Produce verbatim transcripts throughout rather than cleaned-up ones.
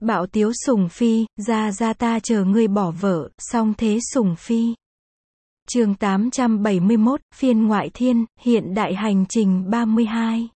Bạo tiếu sủng phi, ra ra ta chờ ngươi bỏ vợ, song thế sủng phi. Chương tám trăm bảy mươi mốt, phiên ngoại thiên, hiện đại hành trình ba mươi hai.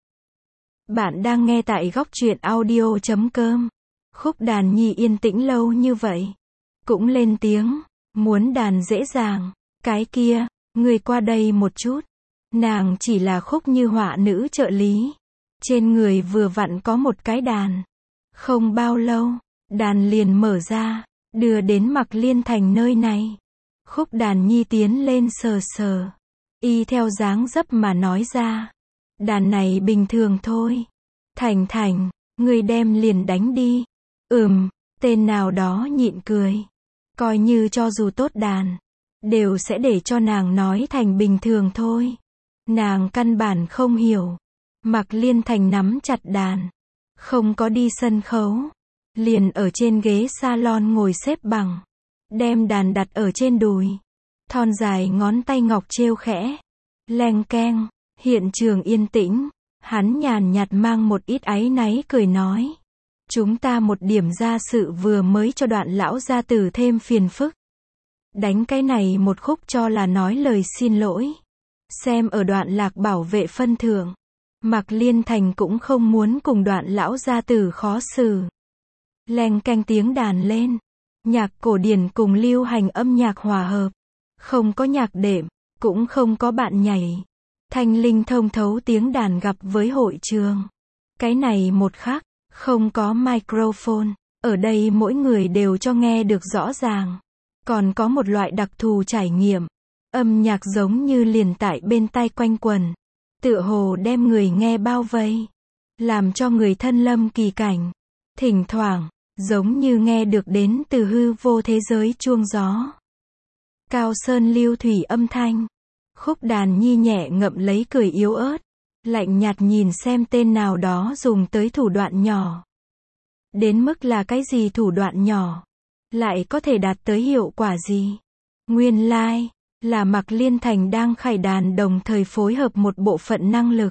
Bạn đang nghe tại góc truyện audio chấm com. Khúc đàn nhi yên tĩnh lâu như vậy. Cũng lên tiếng, muốn đàn dễ dàng. Cái kia, ngươi qua đây một chút. Nàng chỉ là Khúc Như họa nữ trợ lý. Trên người vừa vặn có một cái đàn. Không bao lâu, đàn liền mở ra, đưa đến Mạc Liên Thành nơi này. Khúc đàn nhi tiến lên sờ sờ. Y theo dáng dấp mà nói ra. Đàn này bình thường thôi. Thành Thành, ngươi đem liền đánh đi. Ừm, tên nào đó nhịn cười. Coi như cho dù tốt đàn, đều sẽ để cho nàng nói thành bình thường thôi. Nàng căn bản không hiểu. Mạc Liên Thành nắm chặt đàn. Không có đi sân khấu. Liền ở trên ghế salon ngồi xếp bằng. Đem đàn đặt ở trên đùi. Thon dài ngón tay ngọc trêu khẽ. Leng keng. Hiện trường yên tĩnh. Hắn nhàn nhạt mang một ít áy náy cười nói. Chúng ta một điểm gia sự vừa mới cho đoạn lão gia tử thêm phiền phức. Đánh cái này một khúc cho là nói lời xin lỗi. Xem ở đoạn lạc bảo vệ phân thượng. Mạc Liên Thành cũng không muốn cùng đoạn lão gia tử khó xử. Leng keng tiếng đàn lên. Nhạc cổ điển cùng lưu hành âm nhạc hòa hợp. Không có nhạc đệm, cũng không có bạn nhảy. Thanh linh thông thấu tiếng đàn gặp với hội trường. Cái này một khắc, không có microphone. Ở đây mỗi người đều cho nghe được rõ ràng. Còn có một loại đặc thù trải nghiệm. Âm nhạc giống như liền tại bên tai quanh quẩn. Tựa hồ đem người nghe bao vây. Làm cho người thân lâm kỳ cảnh. Thỉnh thoảng, giống như nghe được đến từ hư vô thế giới chuông gió. Cao sơn lưu thủy âm thanh. Khúc đàn nhi nhẹ ngậm lấy cười yếu ớt. Lạnh nhạt nhìn xem tên nào đó dùng tới thủ đoạn nhỏ. Đến mức là cái gì thủ đoạn nhỏ? Lại có thể đạt tới hiệu quả gì? Nguyên lai, like, là Mạc Liên Thành đang khải đàn đồng thời phối hợp một bộ phận năng lực.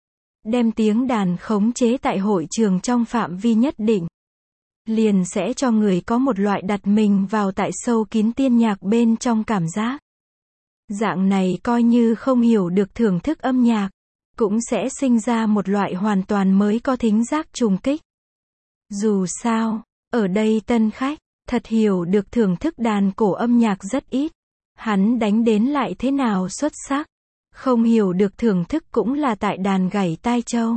Đem tiếng đàn khống chế tại hội trường trong phạm vi nhất định. Liền sẽ cho người có một loại đặt mình vào tại sâu kín tiên nhạc bên trong cảm giác. Dạng này coi như không hiểu được thưởng thức âm nhạc, cũng sẽ sinh ra một loại hoàn toàn mới có thính giác trùng kích. Dù sao, ở đây tân khách, thật hiểu được thưởng thức đàn cổ âm nhạc rất ít. Hắn đánh đến lại thế nào xuất sắc. Không hiểu được thưởng thức cũng là tại đàn gảy tai châu.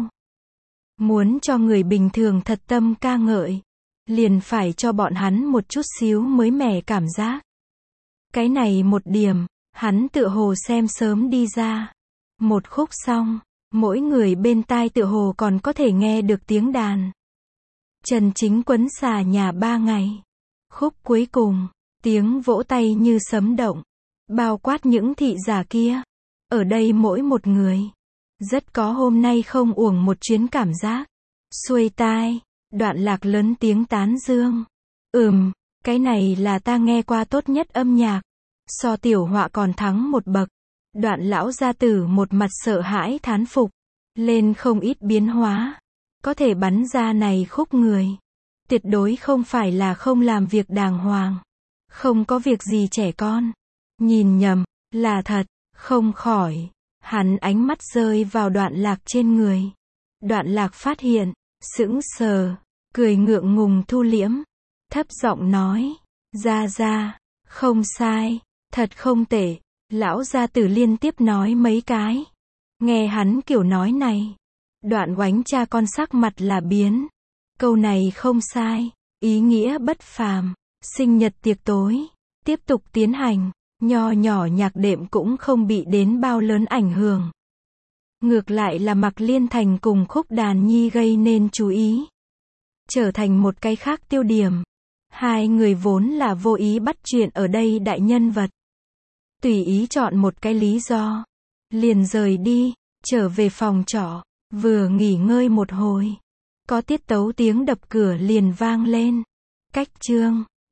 Muốn cho người bình thường thật tâm ca ngợi, liền phải cho bọn hắn một chút xíu mới mẻ cảm giác. Cái này một điểm, hắn tựa hồ xem sớm đi ra. Một khúc xong, mỗi người bên tai tựa hồ còn có thể nghe được tiếng đàn. Trần Chính quấn xà nhà ba ngày. Khúc cuối cùng, tiếng vỗ tay như sấm động. Bao quát những thị giả kia. Ở đây mỗi một người. Rất có hôm nay không uổng một chuyến cảm giác. Xuôi tai. Đoạn lạc lớn tiếng tán dương. Ừm, cái này là ta nghe qua tốt nhất âm nhạc. So tiểu họa còn thắng một bậc. Đoạn lão gia tử một mặt sợ hãi thán phục. Lên không ít biến hóa. Có thể bắn ra này khúc người. Tuyệt đối không phải là không làm việc đàng hoàng. Không có việc gì trẻ con. Nhìn nhầm, là thật, không khỏi. Hắn ánh mắt rơi vào đoạn lạc trên người. Đoạn lạc phát hiện, sững sờ, cười ngượng ngùng thu liễm. Thấp giọng nói, ra ra, không sai, thật không tệ. Lão gia tử liên tiếp nói mấy cái. Nghe hắn kiểu nói này. Đoạn oánh cha con sắc mặt là biến. Câu này không sai, ý nghĩa bất phàm. Sinh nhật tiệc tối, tiếp tục tiến hành. Nho nhỏ nhạc đệm cũng không bị đến bao lớn ảnh hưởng. Ngược lại là Mạc Liên Thành cùng Khúc đàn nhi gây nên chú ý. Trở thành một cái khác tiêu điểm. Hai người vốn là vô ý bắt chuyện ở đây đại nhân vật. Tùy ý chọn một cái lý do. Liền rời đi, trở về phòng trọ. Vừa nghỉ ngơi một hồi. Có tiết tấu tiếng đập cửa liền vang lên. Cách chương.